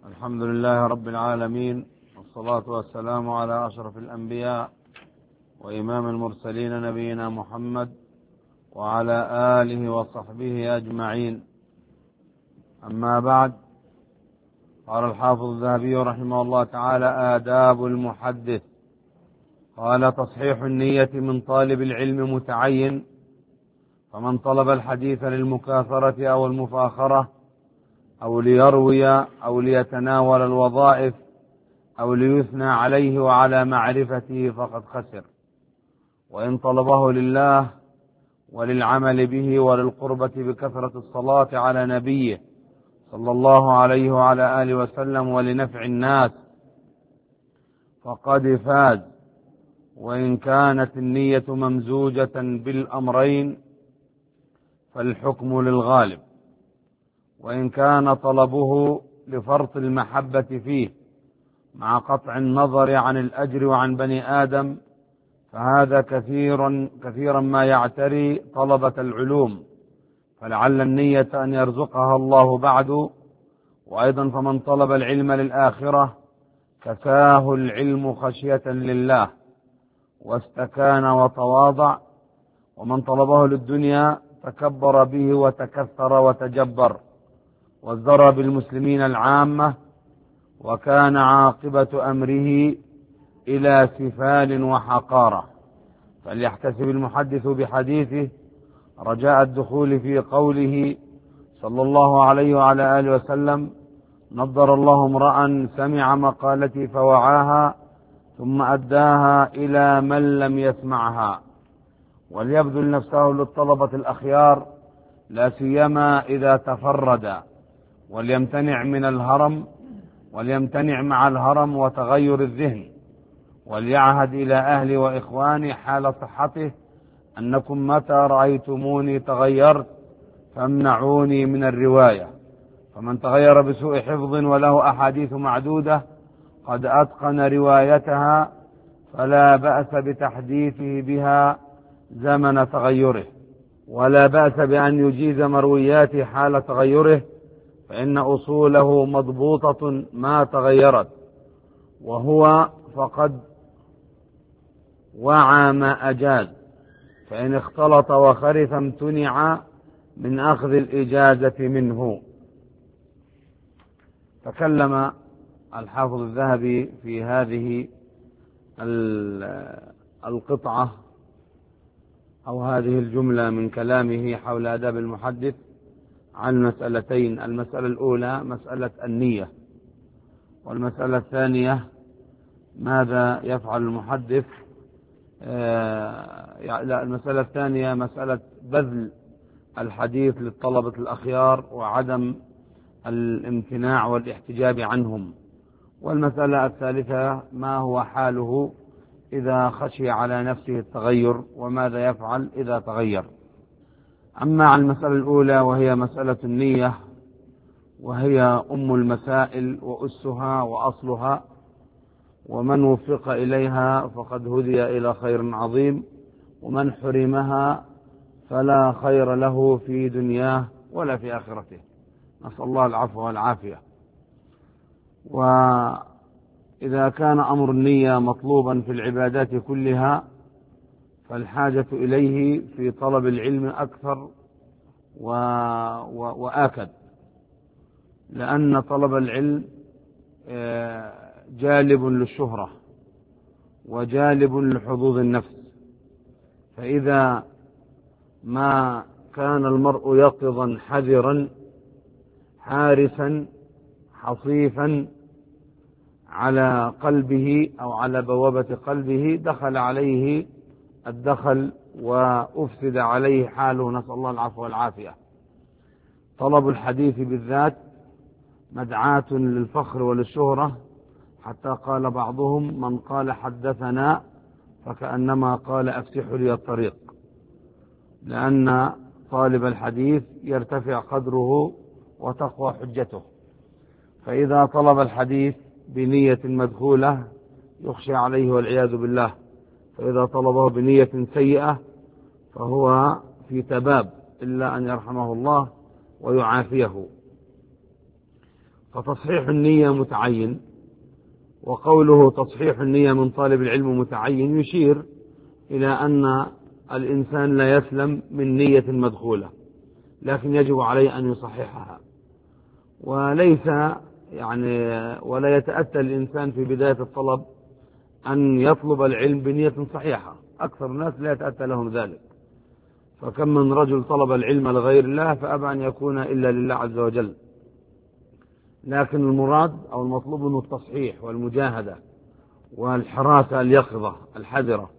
الحمد لله رب العالمين، والصلاة والسلام على أشرف الأنبياء وإمام المرسلين نبينا محمد وعلى آله وصحبه أجمعين. أما بعد، قال الحافظ الذهبي رحمه الله تعالى: آداب المحدث. قال: تصحيح النية من طالب العلم متعين، فمن طلب الحديث للمكاثرة أو المفاخرة أو ليروي أو ليتناول الوظائف أو ليثنى عليه وعلى معرفته فقد خسر. وإن طلبه لله وللعمل به وللقربة بكثرة الصلاة على نبيه صلى الله عليه وعلى آله وسلم ولنفع الناس فقد فاز. وإن كانت النية ممزوجة بالأمرين فالحكم للغالب. وإن كان طلبه لفرط المحبة فيه مع قطع النظر عن الأجر وعن بني آدم فهذا كثيرا ما يعتري طلبة العلوم، فلعل النية أن يرزقها الله بعد. وأيضا فمن طلب العلم للآخرة كفاه العلم خشية لله واستكان وتواضع، ومن طلبه للدنيا تكبر به وتكثر وتجبر وازدرى بالمسلمين العامة، وكان عاقبة أمره إلى سفال وحقارة. فليحتسب المحدث بحديثه رجاء الدخول في قوله صلى الله عليه وعلى آله وسلم: نضر الله امرأ سمع مقالتي فوعاها ثم أداها إلى من لم يسمعها. وليبذل نفسه للطلبة الأخيار لا سيما إذا تفرد، وليمتنع مع الهرم وتغير الذهن، وليعهد إلى أهلي وإخواني حال صحته أنكم متى رأيتموني تغيرت فامنعوني من الرواية. فمن تغير بسوء حفظ وله أحاديث معدودة قد أتقن روايتها فلا بأس بتحديثه بها زمن تغيره، ولا بأس بأن يجيز مروياته حال تغيره، فإن أصوله مضبوطة ما تغيرت، وهو فقد وعى ما أجاز، فإن اختلط وخرف امتنع من أخذ الإجازة منه. تكلم الحافظ الذهبي في هذه القطعة أو هذه الجملة من كلامه حول آداب المحدث عن مسألتين: المسألة الأولى مسألة النية، والمسألة الثانية ماذا يفعل المحدث. المسألة الثانية مسألة بذل الحديث للطلبة الأخيار وعدم الامتناع والاحتجاب عنهم. والمسألة الثالثة ما هو حاله إذا خشي على نفسه التغير وماذا يفعل إذا تغير. أما عن المسألة الأولى وهي مسألة النية، وهي أم المسائل وأسها وأصلها، ومن وفق إليها فقد هدي إلى خير عظيم، ومن حرمها فلا خير له في دنياه ولا في آخرته، نسأل الله العفو والعافية. وإذا كان أمر النية مطلوبا في العبادات كلها فالحاجة إليه في طلب العلم أكثر وآكد، لأن طلب العلم جالب للشهرة وجالب لحظوظ النفس، فإذا ما كان المرء يقظا حذرا حارسا حصيفا على قلبه أو على بوابة قلبه دخل عليه الدخل وأفسد عليه حاله، نسأل الله العفو والعافية. طلب الحديث بالذات مدعاة للفخر وللشهرة، حتى قال بعضهم: من قال حدثنا فكأنما قال أفسحوا لي الطريق، لأن طالب الحديث يرتفع قدره وتقوى حجته. فإذا طلب الحديث بنية مدخولة يخشى عليه والعياذ بالله، فإذا طلبه بنية سيئة فهو في تباب، إلا أن يرحمه الله ويعافيه. فتصحيح النية متعين، وقوله تصحيح النية من طالب العلم متعين يشير إلى أن الإنسان لا يسلم من نية مدخولة، لكن يجب عليه أن يصححها، وليس ولا يتأتى الإنسان في بداية الطلب أن يطلب العلم بنية صحيحة. أكثر الناس لا يتأتى لهم ذلك، فكم من رجل طلب العلم لغير الله فأبى أن يكون إلا لله عز وجل. لكن المراد أو المطلوب منه التصحيح والمجاهدة والحراسة اليقظة الحذرة.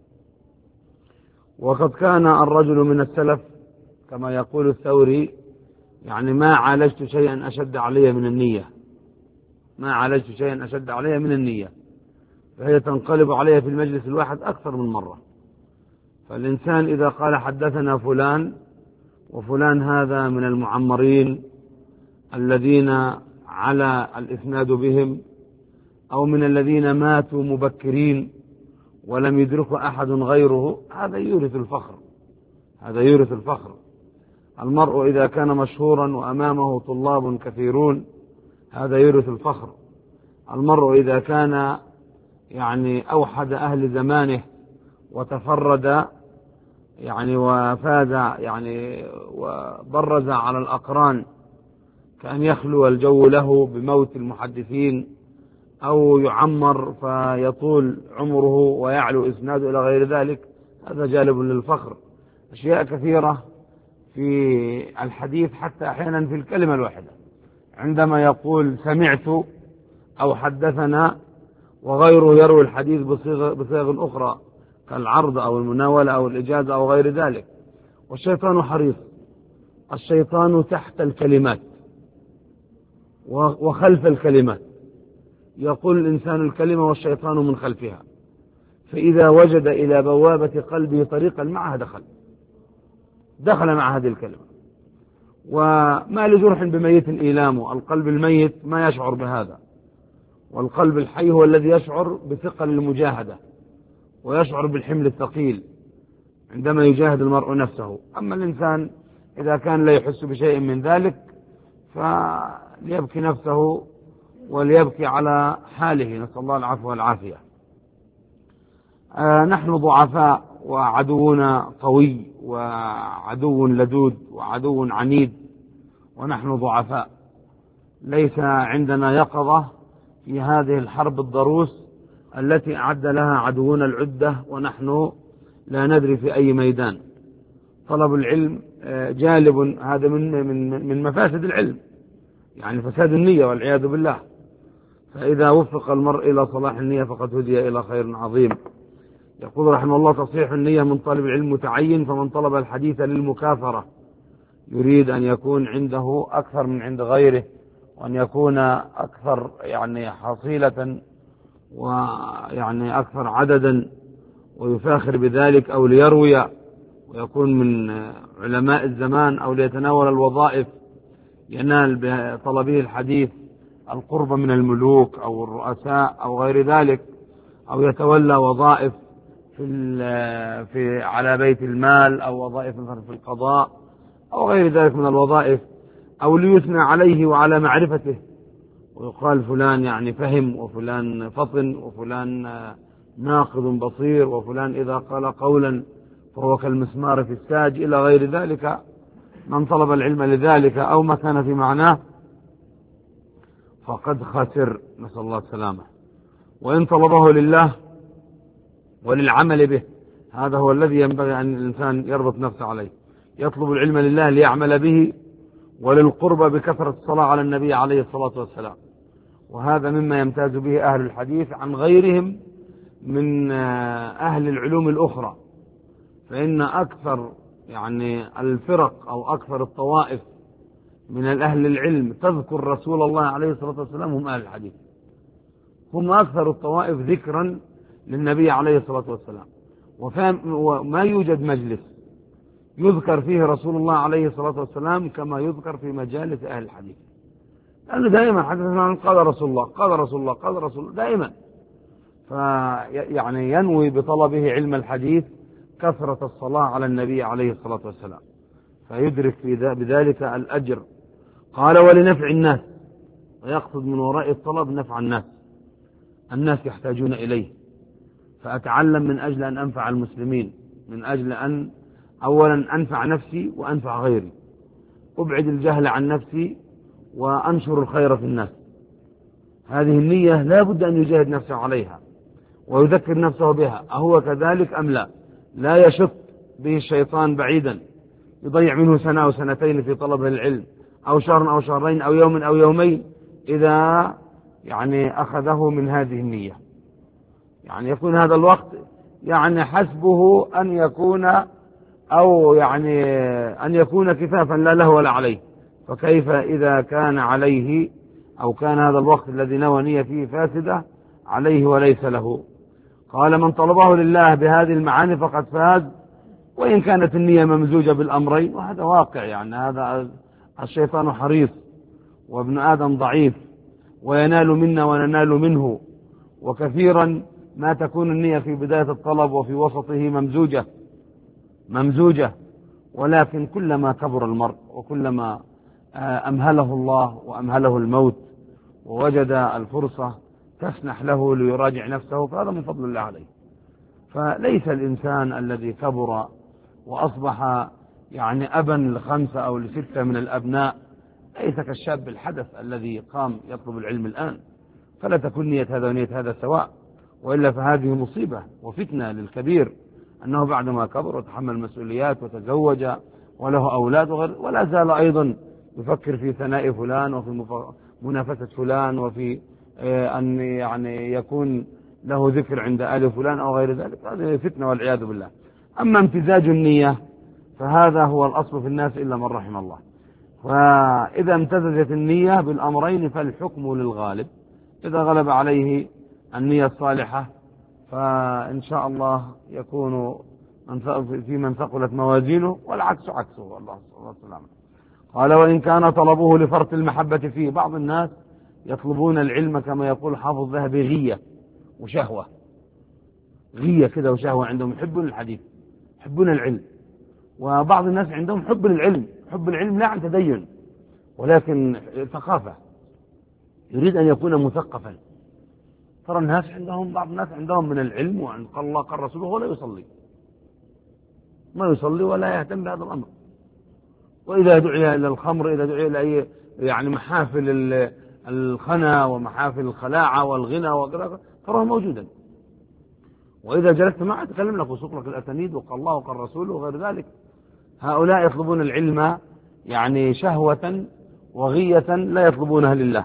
وقد كان الرجل من السلف كما يقول الثوري ما عالجت شيئا أشد علي من النية، ما عالجت شيئا أشد علي من النية، فهي تنقلب علي في المجلس الواحد أكثر من مرة. فالإنسان إذا قال حدثنا فلان، وفلان هذا من المعمرين الذين على الإسناد بهم، أو من الذين ماتوا مبكرين ولم يدركه أحد غيره، هذا يورث الفخر، هذا يورث الفخر. المرء إذا كان مشهورا وأمامه طلاب كثيرون هذا يورث الفخر. المرء إذا كان أوحد أهل زمانه وتفرد وفاز وبرز على الأقران، كأن يخلو الجو له بموت المحدثين، أو يعمر فيطول عمره ويعلو إسناده إلى غير ذلك، هذا جالب للفخر. أشياء كثيرة في الحديث، حتى أحيانا في الكلمة الواحدة، عندما يقول سمعت أو حدثنا وغيره يروي الحديث بصيغ أخرى كالعرض أو المناولة أو الإجازة أو غير ذلك. والشيطان حريص، الشيطان تحت الكلمات وخلف الكلمات، يقول الإنسان الكلمة والشيطان من خلفها، فإذا وجد إلى بوابة قلبه طريقا معها دخل مع هذه الكلمة. وما لجرح بميت إيلامه، القلب الميت ما يشعر بهذا، والقلب الحي هو الذي يشعر بثقل المجاهدة ويشعر بالحمل الثقيل عندما يجاهد المرء نفسه. أما الإنسان إذا كان لا يحس بشيء من ذلك فليبكي نفسه وليبكي على حاله، نسأل الله العفو والعافية. نحن ضعفاء وعدونا قوي وعدو لدود وعدو عنيد، ونحن ضعفاء، ليس عندنا يقظة في هذه الحرب الضروس التي أعد لها عدونا العدة، ونحن لا ندري في أي ميدان. طلب العلم جالب، هذا من مفاسد العلم، فساد النية والعياذ بالله. فإذا وفق المرء إلى صلاح النية فقد هدي إلى خير عظيم. يقول رحمه الله تصحيح النية من طالب العلم متعين، فمن طلب الحديث للمكافرة يريد أن يكون عنده أكثر من عند غيره، وأن يكون أكثر حصيلة أكثر عددا ويفاخر بذلك، أو ليروي ويكون من علماء الزمان، أو ليتناول الوظائف ينال بطلبه الحديث القرب من الملوك أو الرؤساء أو غير ذلك، أو يتولى وظائف على بيت المال، أو وظائف في القضاء أو غير ذلك من الوظائف، أو ليثنى عليه وعلى معرفته ويقال فلان فهم، وفلان فطن، وفلان ناقض بصير، وفلان إذا قال قولا فهو كالمسمار في الساج إلى غير ذلك. من طلب العلم لذلك أو ما كان في معناه فقد خسر، نسأل الله السلامة. وإن طلبه لله وللعمل به، هذا هو الذي ينبغي أن الإنسان يربط نفسه عليه، يطلب العلم لله ليعمل به، وللقرب بكثرة الصلاة على النبي عليه الصلاة والسلام. وهذا مما يمتاز به أهل الحديث عن غيرهم من أهل العلوم الأخرى. فإن أكثر الفرق أو أكثر الطوائف من الأهل العلم تذكر رسول الله عليه الصلاة والسلام هم أهل الحديث، هم أكثر الطوائف ذكرا للنبي عليه الصلاة والسلام. وما يوجد مجلس يذكر فيه رسول الله عليه الصلاة والسلام كما يذكر في مجالس أهل الحديث، لأنه دائما حدثنا عن قال رسول الله قال رسول الله قال رسول الله دائما. ينوي بطلبه علم الحديث كثرة الصلاة على النبي عليه الصلاة والسلام، فيدرك بذلك الأجر. قال ولنفع الناس، ويقصد من وراء الطلب نفع الناس يحتاجون إليه، فأتعلم من أجل أن أنفع المسلمين، من أجل أن أولا أنفع نفسي وأنفع غيري، أبعد الجهل عن نفسي وأنشر الخير في الناس. هذه النية لا بد أن يجاهد نفسه عليها ويذكر نفسه بها، أهو كذلك أم لا يشط به الشيطان بعيدا يضيع منه سنة أو سنتين في طلب العلم، أو شهر أو شهرين أو يوم أو يومين، إذا أخذه من هذه النية. يكون هذا الوقت حسبه أن يكون أن يكون كفافا لا له ولا عليه، فكيف إذا كان عليه أو كان هذا الوقت الذي نوى نية فيه فاسدة عليه وليس له. قال: من طلبه لله بهذه المعاني فقد فاز، وإن كانت النية ممزوجة بالأمرين، وهذا واقع. هذا الشيطان حريص وابن آدم ضعيف، وينال منا وننال منه، وكثيرا ما تكون النية في بداية الطلب وفي وسطه ممزوجة، ولكن كلما كبر المرء وكلما أمهله الله وأمهله الموت ووجد الفرصة تسنح له ليراجع نفسه، فهذا من فضل الله عليه. فليس الإنسان الذي كبر وأصبح أبا ل5 أو ل6 من الأبناء ليس كالشاب الحدث الذي قام يطلب العلم الآن، فلا تكون نية هذا ونية هذا سواء، وإلا فهذه مصيبة وفتنة للكبير، أنه بعدما كبر وتحمل مسؤوليات وتزوج وله أولاد ولا زال أيضا يفكر في ثناء فلان وفي منافسة فلان وفي أن يكون له ذكر عند آل فلان أو غير ذلك. هذه فتنة والعياذ بالله. أما امتزاج النية فهذا هو الأصل في الناس إلا من رحم الله. فإذا امتزجت النية بالأمرين فالحكم للغالب، إذا غلب عليه النية الصالحة فإن شاء الله يكون في من ثقلت موازينه، والعكس عكسه. الله سلامه. قال: وإن كان طلبه لفرط المحبة فيه. بعض الناس يطلبون العلم كما يقول حافظ الذهبي غية وشهوة، غية كده وشهوة، عندهم يحبون الحديث، يحبون العلم. وبعض الناس عندهم حب للعلم، حب العلم لا عن تدين ولكن ثقافة، يريد أن يكون مثقفا. ترى الناس عندهم، بعض الناس عندهم من العلم وعن قال الله قال رسوله ولا يصلي، ما يصلي ولا يهتم بهذا الأمر. وإذا دعي إلى الخمر، إذا دعي إلى محافل الخنا ومحافل الخلاعة والغنى وكذا تراه موجودا. وإذا جلست معه تكلم لك وسوق لك الأسانيد وقال الله وقال رسوله وغير ذلك. هؤلاء يطلبون العلم شهوة وغية لا يطلبونها لله.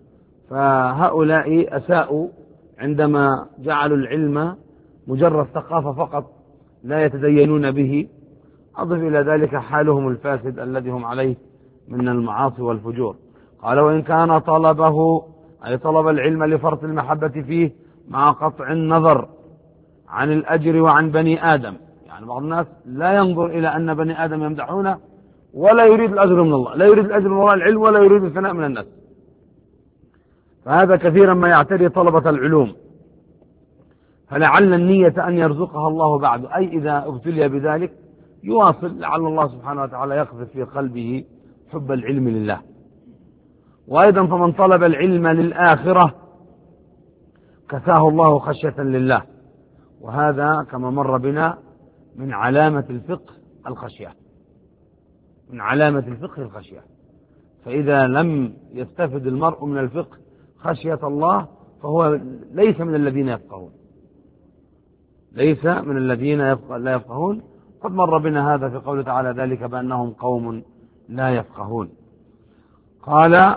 فهؤلاء أساءوا عندما جعلوا العلم مجرد ثقافة فقط لا يتدينون به. أضف إلى ذلك حالهم الفاسد الذي هم عليه من المعاصي والفجور. قال: وإن كان طلبه أي طلب العلم لفرط المحبة فيه مع قطع النظر عن الأجر وعن بني آدم. بعض الناس لا ينظر إلى أن بني آدم يمدحونه ولا يريد الأجر من الله، لا يريد الأجر من وراء العلم ولا يريد الثناء من الناس. فهذا كثيرا ما يعتري طلبة العلوم، فلعل النية أن يرزقها الله بعد، أي إذا ابتلي بذلك يواصل، لعل الله سبحانه وتعالى يقذف في قلبه حب العلم لله. وأيضا فمن طلب العلم للآخرة كساه الله خشية لله، وهذا كما مر بنا من علامة الفقه الخشية، من علامة الفقه الخشية. فإذا لم يستفد المرء من الفقه خشية الله فهو ليس من الذين يفقهون، ليس من الذين لا يفقهون. قد مر بنا هذا في قوله تعالى: ذلك بأنهم قوم لا يفقهون. قال: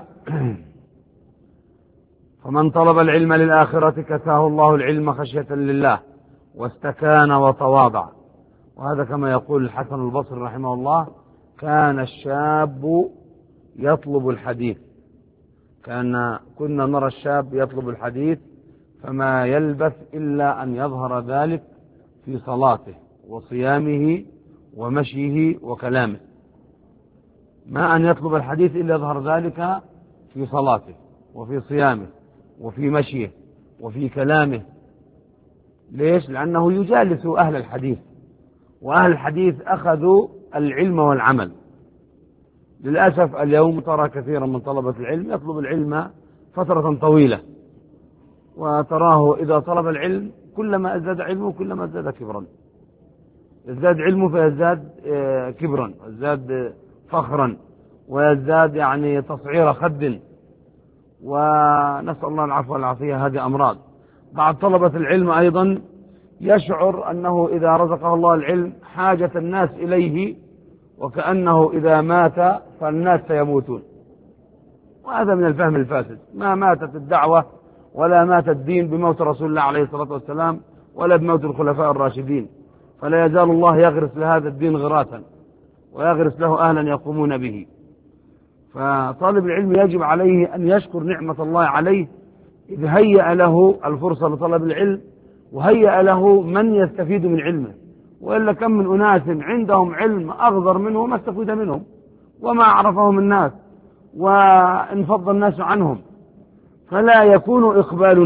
فمن طلب العلم للآخرة كساه الله العلم خشية لله واستكان وتواضع. وهذا كما يقول الحسن البصري رحمه الله: كان الشاب يطلب الحديث، كنا نرى الشاب يطلب الحديث فما يلبث إلا أن يظهر ذلك في صلاته وصيامه ومشيه وكلامه، ما أن يطلب الحديث إلا يظهر ذلك في صلاته وفي صيامه وفي مشيه وفي كلامه. ليش؟ لأنه يجالس أهل الحديث، وأهل الحديث أخذوا العلم والعمل. للأسف اليوم ترى كثيرا من طلبة العلم يطلب العلم فترة طويلة، وتراه إذا طلب العلم كلما ازداد علمه كلما ازداد كبرا، يزداد علمه فيزداد كبرا، ويزداد فخرا، ويزداد يعني تصعير خد، ونسأل الله العفو والعافية. هذه أمراض. بعض طلبة العلم أيضا يشعر أنه إذا رزقه الله العلم حاجة الناس إليه، وكأنه إذا مات فالناس سيموتون، وهذا من الفهم الفاسد. ما ماتت الدعوة ولا مات الدين بموت رسول الله عليه الصلاة والسلام ولا بموت الخلفاء الراشدين، فلا يزال الله يغرس لهذا الدين غراسا ويغرس له أهلا يقومون به. فطالب العلم يجب عليه أن يشكر نعمة الله عليه إذ هيأ له الفرصة لطلب العلم، وهيأ له من يستفيد من علمه. وإلا كم من أناس عندهم علم أغذر منه وما استفيد منهم وما عرفهم الناس وانفض الناس عنهم. فلا يكون إقبال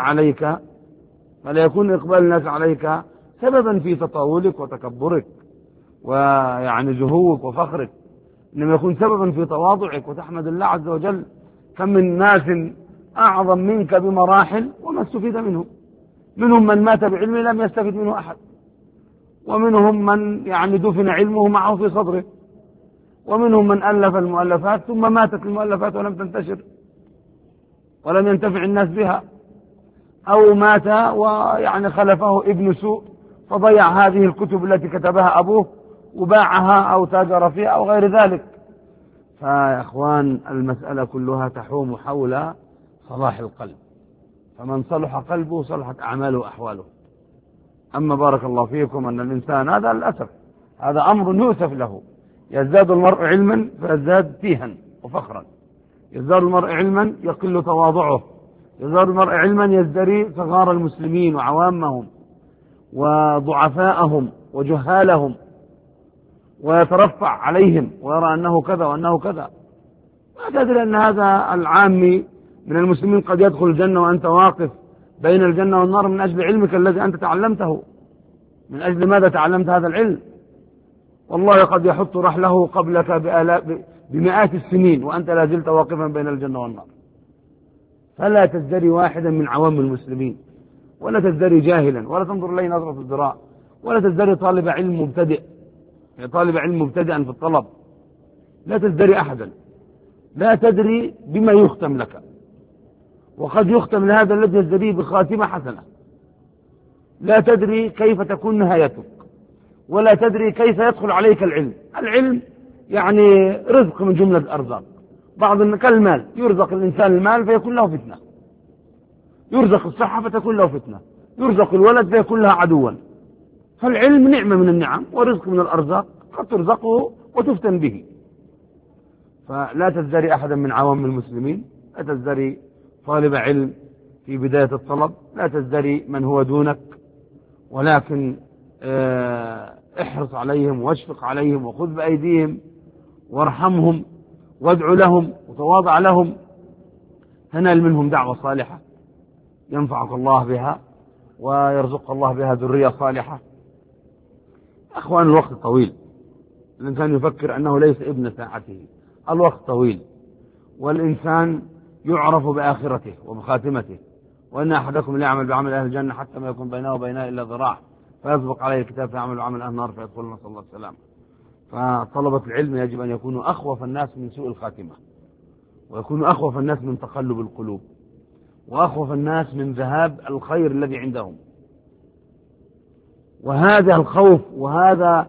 الناس عليك سببا في تطاولك وتكبرك ويعني زهوك وفخرك، إنما يكون سببا في تواضعك وتحمد الله عز وجل. كم من ناس أعظم منك بمراحل وما استفيد منهم. منهم من مات بعلمه لم يستفد منه أحد، ومنهم من يعني دفن علمه معه في صدره، ومنهم من ألف المؤلفات ثم ماتت المؤلفات ولم تنتشر ولم ينتفع الناس بها، أو مات ويعني خلفه ابن سوء فضيع هذه الكتب التي كتبها أبوه وباعها أو تاجر فيها أو غير ذلك. فيا إخوان المسألة كلها تحوم حول صلاح القلب، فمن صلح قلبه صلحت أعماله وأحواله. أما بارك الله فيكم أن الإنسان هذا للأسف هذا أمر يؤسف له، يزداد المرء علما فيزداد تيها وفخرا، يزداد المرء علما يقل تواضعه، يزداد المرء علما يزدري صغار المسلمين وعوامهم وضعفاءهم وجهالهم، ويترفع عليهم ويرى أنه كذا وأنه كذا. ما تدري أن هذا العامي من المسلمين قد يدخل الجنة وأنت واقف بين الجنة والنار من أجل علمك الذي أنت تعلمته. من أجل ماذا تعلمت هذا العلم؟ والله قد يحط رحله قبلك بمئات السنين وأنت لا زلت واقفا بين الجنة والنار. فلا تزدري واحدا من عوام المسلمين، ولا تزدري جاهلا، ولا تنظر إليه نظرة الذراع، ولا تزدري طالب علم مبتدئ، طالب علم مبتدئا في الطلب. لا تزدري أحدا، لا تدري بما يختم لك، وقد يختم لهذا الذي يزدريه بخاتمة حسنة. لا تدري كيف تكون نهايتك، ولا تدري كيف يدخل عليك العلم. العلم يعني رزق من جملة الأرزاق. بعض كالمال، يرزق الإنسان المال فيكون له فتنة، يرزق الصحة فتكون له فتنة، يرزق الولد فيكون لها عدوا. فالعلم نعمة من النعم ورزق من الأرزاق قد ترزقه وتفتن به. فلا تزدري أحدا من عوام المسلمين، لا تزدري طالب علم في بداية الطلب، لا تزدري من هو دونك، ولكن احرص عليهم واشفق عليهم وخذ بأيديهم وارحمهم وادعو لهم وتواضع لهم، تنال منهم دعوة صالحة ينفعك الله بها ويرزق الله بها ذرية صالحة. أخوان الوقت طويل، الإنسان يفكر أنه ليس ابن ساعته، الوقت طويل، والإنسان يعرف بآخرته وبخاتمته. وإن أحدكم ليعمل بعمل أهل الجنة حتى ما يكون بينه وبينها إلا ذراع فيسبق عليه الكتاب فيعمل بعمل أهل النار فيدخل، نسأل الله السلامة. فطلبة العلم يجب أن يكونوا أخوف الناس من سوء الخاتمة، ويكونوا أخوف الناس من تقلب القلوب، وأخوف الناس من ذهاب الخير الذي عندهم. وهذا الخوف وهذا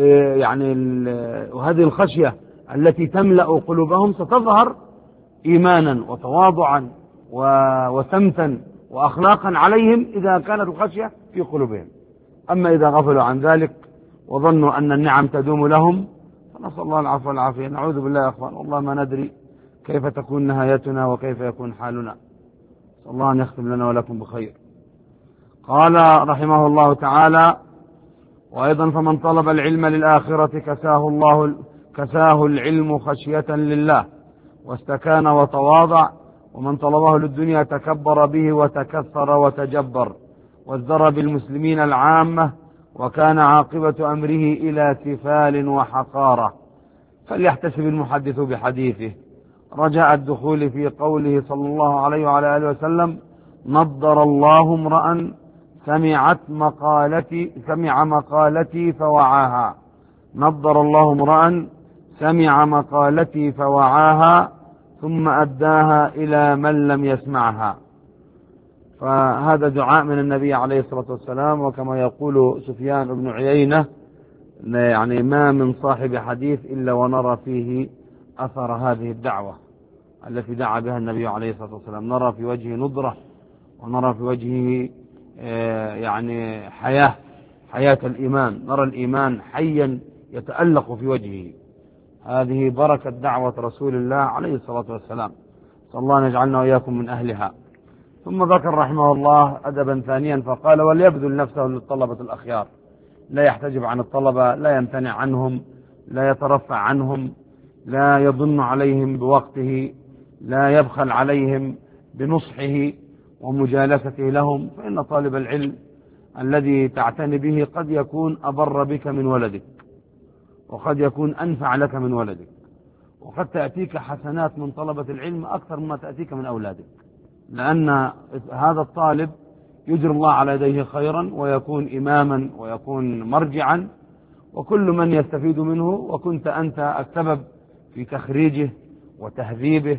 وهذه الخشية التي تملأ قلوبهم ستظهر إيمانا وتواضعا وسمتا وأخلاقا عليهم إذا كانت الخشية في قلوبهم. أما إذا غفلوا عن ذلك وظنوا أن النعم تدوم لهم فنسأل الله العفو والعافية. نعوذ بالله يا أخوان، والله ما ندري كيف تكون نهايتنا وكيف يكون حالنا. نسأل الله أن يختم لنا ولكم بخير. قال رحمه الله تعالى: وأيضا فمن طلب العلم للآخرة كساه العلم خشية لله واستكان وتواضع، ومن طلبه للدنيا تكبر به وتكثر وتجبر وازدر بالمسلمين العامة، وكان عاقبة أمره إلى تفال وحقارة. فليحتسب المحدث بحديثه رجاء الدخول في قوله صلى الله عليه وعلى آله وسلم: نضر الله امرأ سمع مقالتي فوعاها. نضر الله امرأ سمع مقالتي فوعاها ثم أداها إلى من لم يسمعها. فهذا دعاء من النبي عليه الصلاة والسلام. وكما يقول سفيان بن عيينة يعني ما من صاحب حديث إلا ونرى فيه أثر هذه الدعوة التي دعا بها النبي عليه الصلاة والسلام. نرى في وجهه نضرة، ونرى في وجهه يعني حياة الإيمان، نرى الإيمان حيا يتألق في وجهه. هذه بركة دعوة رسول الله عليه الصلاة والسلام، صلى الله أن يجعلنا وإياكم من أهلها. ثم ذكر رحمه الله أدبا ثانيا فقال: وليبذل نفسه للطلبة الأخيار، لا يحتجب عن الطلبة، لا يمتنع عنهم، لا يترفع عنهم، لا يضن عليهم بوقته، لا يبخل عليهم بنصحه ومجالسته لهم. فإن طالب العلم الذي تعتني به قد يكون أبر بك من ولدك، وقد يكون أنفع لك من ولدك، وقد تأتيك حسنات من طلبة العلم أكثر مما تأتيك من أولادك، لأن هذا الطالب يجري الله على يديه خيرا، ويكون إماما ويكون مرجعا، وكل من يستفيد منه، وكنت أنت السبب في تخريجه وتهذيبه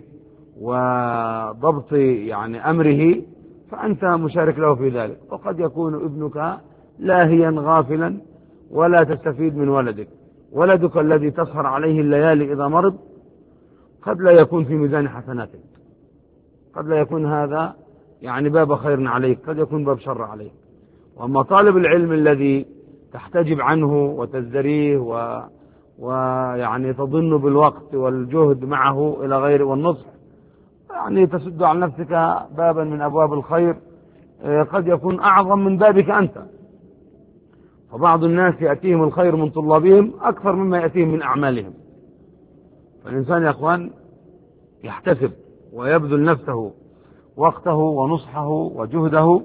وضبط يعني أمره، فأنت مشارك له في ذلك. وقد يكون ابنك لاهيا غافلا ولا تستفيد من ولدك. ولدك الذي تسهر عليه الليالي إذا مرض قد لا يكون في ميزان حسناتك، قد لا يكون هذا يعني باب خير عليك، قد يكون باب شر عليك. وأما طالب العلم الذي تحتجب عنه وتزدريه ويعني تضن بالوقت والجهد معه إلى غيره والنصح، يعني تسد عن نفسك بابا من أبواب الخير قد يكون أعظم من بابك أنت. فبعض الناس يأتيهم الخير من طلابهم أكثر مما يأتيهم من أعمالهم. فالإنسان يا أخوان يحتسب ويبذل نفسه، وقته ونصحه وجهده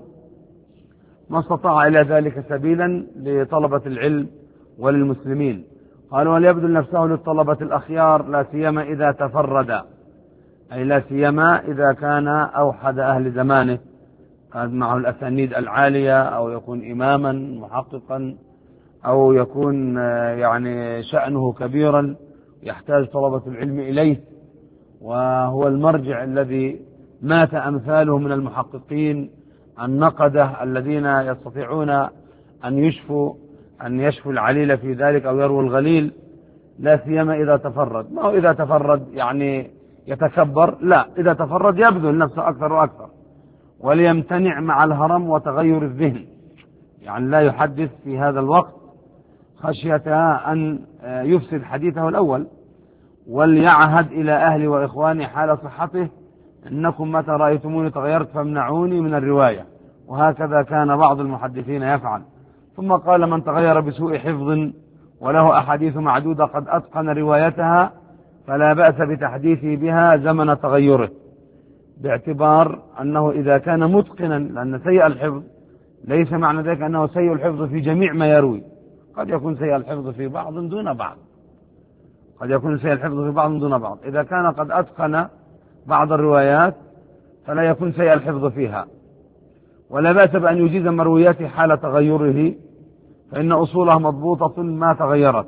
ما استطاع إلى ذلك سبيلا لطلبة العلم وللمسلمين. قال: وليبذل نفسه للطلبة الأخيار، لا سيما إذا تفرد، أي لا سيما إذا كان أوحد أهل زمانه، كان معه الأسانيد العالية، أو يكون إماما محققا، أو يكون يعني شأنه كبيرا يحتاج طلبة العلم إليه، وهو المرجع الذي مات أمثاله من المحققين النقدة الذين يستطيعون أن يشفوا العليل في ذلك أو يرووا الغليل، لا سيما إذا تفرد. ما هو إذا تفرد يعني يتكبر، لا، إذا تفرد يبذل نفسه أكثر وأكثر، وليمتنع مع الهرم وتغير الذهن، يعني لا يحدث في هذا الوقت خشية أن يفسد حديثه الأول. وليعهد إلى أهلي وإخواني حال صحته: إنكم متى رأيتموني تغيرت فامنعوني من الرواية. وهكذا كان بعض المحدثين يفعل. ثم قال: من تغير بسوء حفظ وله أحاديث معدودة قد أتقن روايتها فلا بأس بتحديثه بها زمن تغيره، باعتبار أنه إذا كان متقنا، لأن سيء الحفظ ليس معنى ذلك أنه سيء الحفظ في جميع ما يروي، قد يكون سيء الحفظ في بعض دون بعض، قد يكون سيء الحفظ في بعض دون بعض. إذا كان قد أتقن بعض الروايات فلا يكون سيء الحفظ فيها. ولا بأس بأن يجيز مروياته حال تغيره، فإن أصولها مضبوطة ما تغيرت.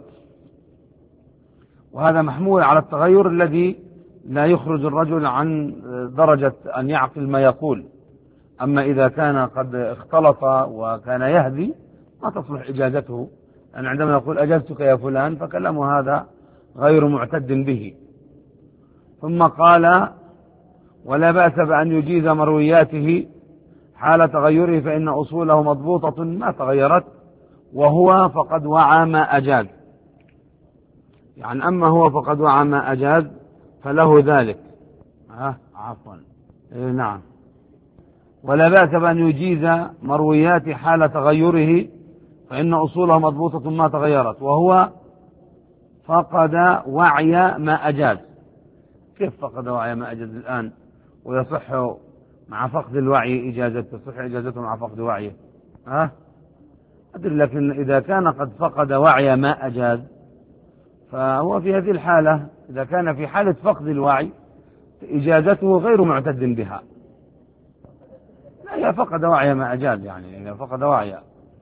وهذا محمول على التغير الذي لا يخرج الرجل عن درجة أن يعقل ما يقول. أما إذا كان قد اختلط وكان يهدي ما تصلح إجازته، لأن عندما يقول أجزتك يا فلان فكلام هذا غير معتد به. ثم قال: ولا بأس بأن يجيز مروياته حال تغيره، فإن أصوله مضبوطة ما تغيرت، وهو فقد وعى ما أجاز. يعني أما هو فقد وعى ما أجاز فله ذلك. عفوا نعم. ولا بأس بأن يجيز مرويات حال تغيره، فإن أصوله مضبوطة ما تغيرت، وهو فقد وعي ما أجاز. كيف فقد وعي ما أجاز الآن ويصح مع فقد الوعي إجازته؟ تصح إجازته مع فقد وعيه؟ أدري، لكن إذا كان قد فقد وعي ما أجاز فهو في هذه الحالة، إذا كان في حالة فقد الوعي إجازته غير معتد بها. لا، هي فقد وعي ما أجاز، يعني هي فقد وعي،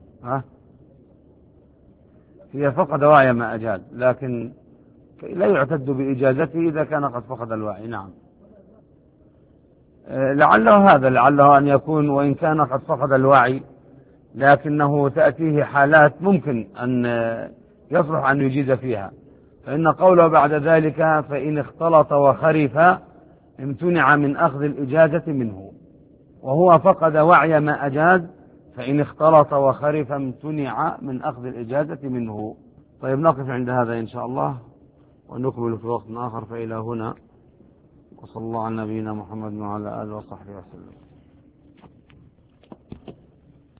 هي فقد وعي ما أجاز، لكن لا يعتد بإجازته إذا كان قد فقد الوعي. نعم، لعله أن يكون وإن كان قد فقد الوعي لكنه تأتيه حالات ممكن أن يصلح أن يجيز فيها، فإن قوله بعد ذلك فإن اختلط وخرف امتنع من أخذ الإجازة منه، وهو فقد وعي ما أجاز، فإن اختلط وخرف امتنع من أخذ الإجازة منه. طيب، نقف عند هذا إن شاء الله ونكمل في وقت آخر. فإلى هنا، وصلى الله على نبينا محمد وعلى آله وصحبه وسلم.